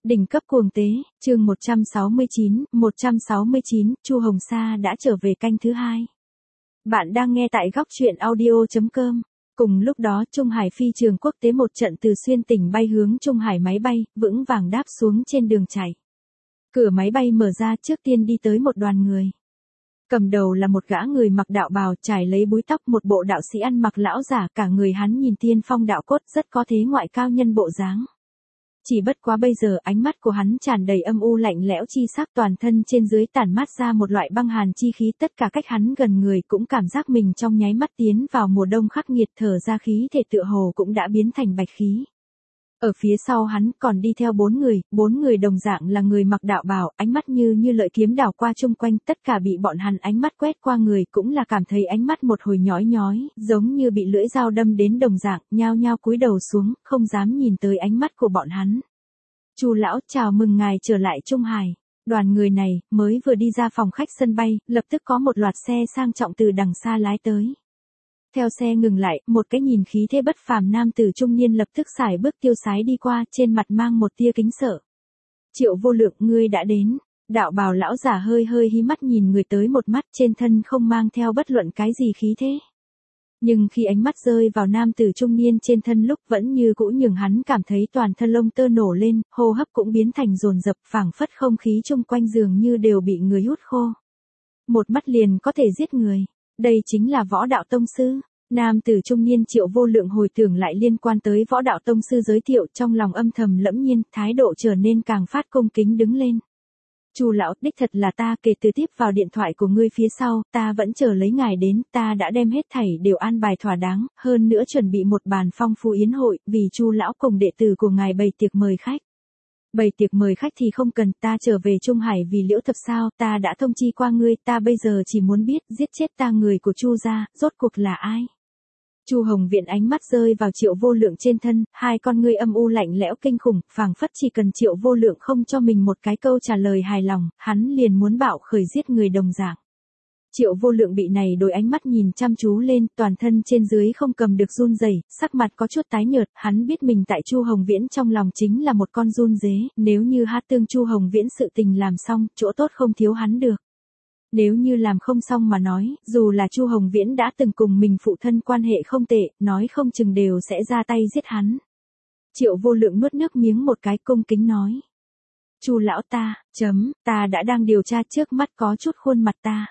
Đỉnh cấp cuồng tế, chương 169, Chu Hồng Sa đã trở về canh thứ 2. Bạn đang nghe tại góc truyện audio.com. Cùng lúc đó Trung Hải phi trường quốc tế một trận từ xuyên tỉnh bay hướng Trung Hải máy bay, vững vàng đáp xuống trên đường chạy. Cửa máy bay mở ra, trước tiên đi tới một đoàn người. Cầm đầu là một gã người mặc đạo bào trải lấy búi tóc, một bộ đạo sĩ ăn mặc lão giả, cả người hắn nhìn tiên phong đạo cốt, rất có thế ngoại cao nhân bộ dáng. Chỉ bất quá bây giờ ánh mắt của hắn tràn đầy âm u lạnh lẽo chi sắc, toàn thân trên dưới tản mát ra một loại băng hàn chi khí, tất cả cách hắn gần người cũng cảm giác mình trong nháy mắt tiến vào mùa đông khắc nghiệt, thở ra khí thể tựa hồ cũng đã biến thành bạch khí. Ở phía sau hắn còn đi theo bốn người đồng dạng là người mặc đạo bào, ánh mắt như lợi kiếm đảo qua chung quanh, tất cả bị bọn hắn ánh mắt quét qua người cũng là cảm thấy ánh mắt một hồi nhói nhói, giống như bị lưỡi dao đâm đến đồng dạng, nhao nhao cúi đầu xuống, không dám nhìn tới ánh mắt của bọn hắn. Chu lão, chào mừng ngài trở lại Trung Hải. Đoàn người này mới vừa đi ra phòng khách sân bay, lập tức có một loạt xe sang trọng từ đằng xa lái tới. Theo xe ngừng lại, một cái nhìn khí thế bất phàm nam tử trung niên lập tức sải bước tiêu sái đi qua, trên mặt mang một tia kính sợ. Triệu Vô Lượng, ngươi đã đến. Đạo bào lão giả hơi hí mắt nhìn người tới một mắt, trên thân không mang theo bất luận cái gì khí thế. Nhưng khi ánh mắt rơi vào nam tử trung niên trên thân lúc vẫn như cũ nhường hắn cảm thấy toàn thân lông tơ nổ lên, hô hấp cũng biến thành dồn dập, phảng phất không khí chung quanh dường như đều bị người hút khô. Một mắt liền có thể giết người. Đây chính là Võ Đạo Tông Sư. Nam tử trung niên Triệu Vô Lượng hồi tưởng lại liên quan tới Võ Đạo Tông Sư giới thiệu, trong lòng âm thầm lẫm nhiên, thái độ trở nên càng phát cung kính đứng lên. Chu lão, đích thật là ta, kể từ tiếp vào điện thoại của ngươi phía sau, ta vẫn chờ lấy ngài đến, ta đã đem hết thảy đều an bài thỏa đáng, hơn nữa chuẩn bị một bàn phong phú yến hội, vì Chu lão cùng đệ tử của ngài bày tiệc mời khách. Bày tiệc mời khách thì không cần, ta trở về Trung Hải vì Liễu Thập sao, ta đã thông chi qua ngươi, ta bây giờ chỉ muốn biết, giết chết ta người của Chu gia, rốt cuộc là ai? Chu Hồng Viễn ánh mắt rơi vào Triệu Vô Lượng trên thân, hai con ngươi âm u lạnh lẽo kinh khủng, phảng phất chỉ cần Triệu Vô Lượng không cho mình một cái câu trả lời hài lòng, hắn liền muốn bạo khởi giết người đồng dạng. Triệu Vô Lượng bị này đối ánh mắt nhìn chăm chú lên, toàn thân trên dưới không cầm được run rẩy, sắc mặt có chút tái nhợt, hắn biết mình tại Chu Hồng Viễn trong lòng chính là một con run dế, nếu như tương Chu Hồng Viễn sự tình làm xong, chỗ tốt không thiếu hắn được. Nếu như làm không xong mà nói, dù là Chu Hồng Viễn đã từng cùng mình phụ thân quan hệ không tệ, nói không chừng đều sẽ ra tay giết hắn. Triệu Vô Lượng nuốt nước miếng một cái, cung kính nói. Chu lão, ta đã đang điều tra, trước mắt có chút khuôn mặt ta.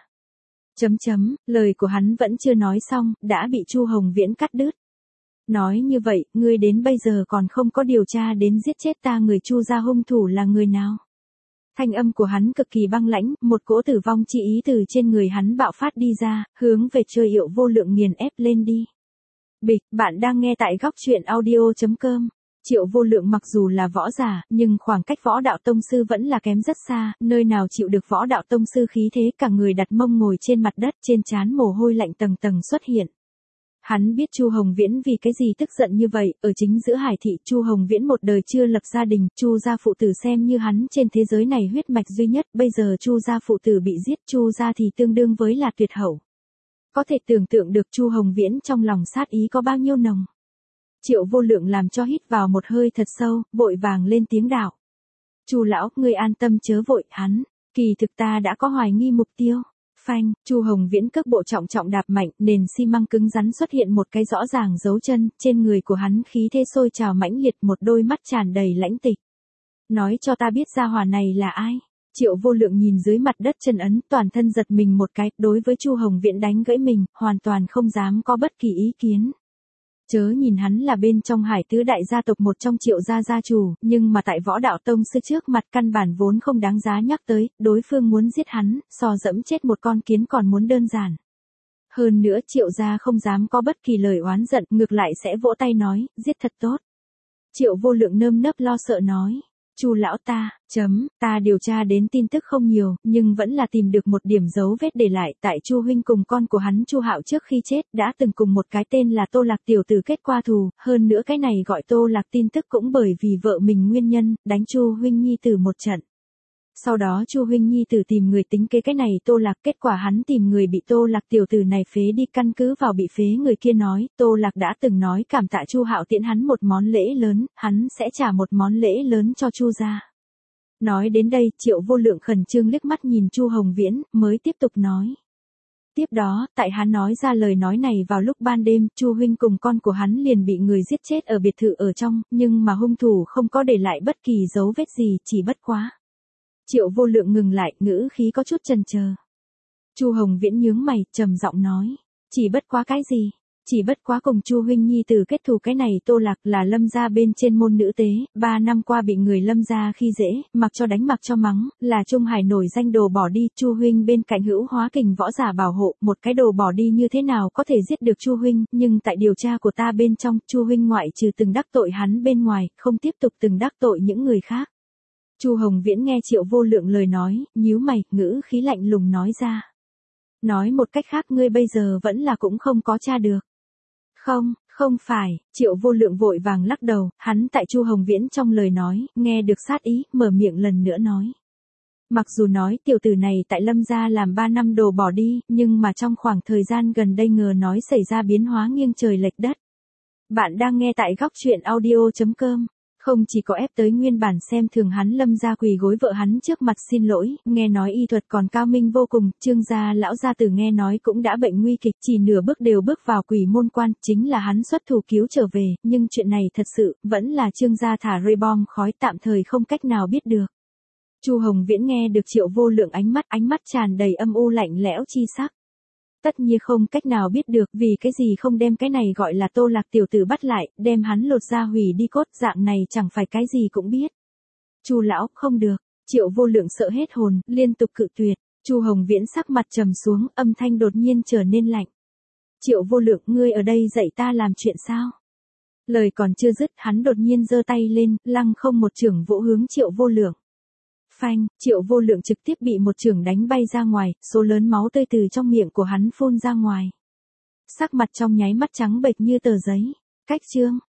Lời của hắn vẫn chưa nói xong, đã bị Chu Hồng Viễn cắt đứt. Nói như vậy, ngươi đến bây giờ còn không có điều tra đến giết chết ta người Chu gia hung thủ là người nào? Thanh âm của hắn cực kỳ băng lãnh, một cỗ tử vong chi ý từ trên người hắn bạo phát đi ra, hướng về Triệu Vô Lượng nghiền ép lên đi. Bịch, bạn đang nghe tại góc truyện audio.com. Triệu Vô Lượng mặc dù là võ giả, nhưng khoảng cách Võ Đạo Tông Sư vẫn là kém rất xa, nơi nào chịu được Võ Đạo Tông Sư khí thế, cả người đặt mông ngồi trên mặt đất, trên trán mồ hôi lạnh tầng tầng xuất hiện. Hắn biết Chu Hồng Viễn vì cái gì tức giận như vậy, ở chính giữa Hải thị, Chu Hồng Viễn một đời chưa lập gia đình, Chu gia phụ tử xem như hắn trên thế giới này huyết mạch duy nhất, bây giờ Chu gia phụ tử bị giết, Chu gia thì tương đương với là tuyệt hậu. Có thể tưởng tượng được Chu Hồng Viễn trong lòng sát ý có bao nhiêu nồng. Triệu Vô Lượng làm cho hít vào một hơi thật sâu, vội vàng lên tiếng đạo. Chu lão, ngươi an tâm chớ vội, hắn, kỳ thực ta đã có hoài nghi mục tiêu. Phanh, Chu Hồng Viễn cước bộ trọng đạp mạnh, nền xi măng cứng rắn xuất hiện một cái rõ ràng dấu chân, trên người của hắn khí thế sôi trào mãnh liệt, một đôi mắt tràn đầy lãnh tịch. Nói cho ta biết gia hỏa này là ai? Triệu Vô Lượng nhìn dưới mặt đất chân ấn, toàn thân giật mình một cái, đối với Chu Hồng Viễn đánh gãy mình, hoàn toàn không dám có bất kỳ ý kiến. Chớ nhìn hắn là bên trong Hải tứ đại gia tộc một trong Triệu gia gia chủ, nhưng mà tại Võ Đạo Tông Sư trước mặt căn bản vốn không đáng giá nhắc tới, đối phương muốn giết hắn, so dẫm chết một con kiến còn muốn đơn giản. Hơn nữa Triệu gia không dám có bất kỳ lời oán giận, ngược lại sẽ vỗ tay nói, giết thật tốt. Triệu Vô Lượng nơm nớp lo sợ nói. Chu lão, ta điều tra đến tin tức không nhiều, nhưng vẫn là tìm được một điểm dấu vết để lại, tại Chu huynh cùng con của hắn Chu Hạo trước khi chết, đã từng cùng một cái tên là Tô Lạc tiểu tử kết qua thù, hơn nữa cái này gọi Tô Lạc tin tức cũng bởi vì vợ mình nguyên nhân, đánh Chu huynh nhi tử một trận. Sau đó Chu huynh nhi tử tìm người tính kế cái này Tô Lạc, kết quả hắn tìm người bị Tô Lạc tiểu tử này phế đi, căn cứ vào bị phế người kia nói, Tô Lạc đã từng nói cảm tạ Chu Hạo tiễn hắn một món lễ lớn, hắn sẽ trả một món lễ lớn cho Chu gia. Nói đến đây, Triệu Vô Lượng khẩn trương liếc mắt nhìn Chu Hồng Viễn, mới tiếp tục nói. Tiếp đó, tại hắn nói ra lời nói này vào lúc ban đêm, Chu huynh cùng con của hắn liền bị người giết chết ở biệt thự ở trong, nhưng mà hung thủ không có để lại bất kỳ dấu vết gì, chỉ bất quá. Triệu Vô Lượng ngừng lại, ngữ khí có chút chần chờ. Chu Hồng Viễn nhướng mày, trầm giọng nói, chỉ bất quá cái gì? Chỉ bất quá cùng Chu huynh nhi tử kết thù cái này Tô Lạc là Lâm gia bên trên môn nữ tế, 3 năm qua bị người Lâm gia khi dễ, mặc cho đánh mặc cho mắng, là Trung Hải nổi danh đồ bỏ đi, Chu huynh bên cạnh hữu hóa kình võ giả bảo hộ, một cái đồ bỏ đi như thế nào có thể giết được Chu huynh, nhưng tại điều tra của ta bên trong, Chu huynh ngoại trừ từng đắc tội hắn bên ngoài, không tiếp tục từng đắc tội những người khác. Chu Hồng Viễn nghe Triệu Vô Lượng lời nói, nhíu mày, ngữ khí lạnh lùng nói ra. Nói một cách khác ngươi bây giờ vẫn là cũng không có tra được. Không phải, Triệu Vô Lượng vội vàng lắc đầu, hắn tại Chu Hồng Viễn trong lời nói, nghe được sát ý, mở miệng lần nữa nói. Mặc dù nói tiểu tử này tại Lâm gia làm 3 năm đồ bỏ đi, nhưng mà trong khoảng thời gian gần đây ngờ nói xảy ra biến hóa nghiêng trời lệch đất. Bạn đang nghe tại góc truyện audio.com. Không chỉ có ép tới nguyên bản xem thường hắn Lâm gia quỳ gối vợ hắn trước mặt xin lỗi, nghe nói y thuật còn cao minh vô cùng, Trương gia lão gia tử nghe nói cũng đã bệnh nguy kịch, chỉ nửa bước đều bước vào quỷ môn quan, chính là hắn xuất thủ cứu trở về, nhưng chuyện này thật sự, vẫn là Trương gia thả rơi bom khói tạm thời không cách nào biết được. Chu Hồng Viễn nghe được Triệu Vô Lượng ánh mắt tràn đầy âm u lạnh lẽo chi sắc. Tất nhiên không cách nào biết được vì cái gì không đem cái này gọi là Tô Lạc tiểu tử bắt lại, đem hắn lột ra hủy đi cốt, dạng này chẳng phải cái gì cũng biết. Chu lão, không được. Triệu Vô Lượng sợ hết hồn, liên tục cự tuyệt. Chu Hồng Viễn sắc mặt trầm xuống, âm thanh đột nhiên trở nên lạnh. Triệu Vô Lượng, ngươi ở đây dạy ta làm chuyện sao? Lời còn chưa dứt, hắn đột nhiên giơ tay lên, lăng không một chưởng vỗ hướng Triệu Vô Lượng. Phanh, Triệu Vô Lượng trực tiếp bị một chưởng đánh bay ra ngoài, số lớn máu tươi từ trong miệng của hắn phun ra ngoài. Sắc mặt trong nháy mắt trắng bệch như tờ giấy. Cách chương,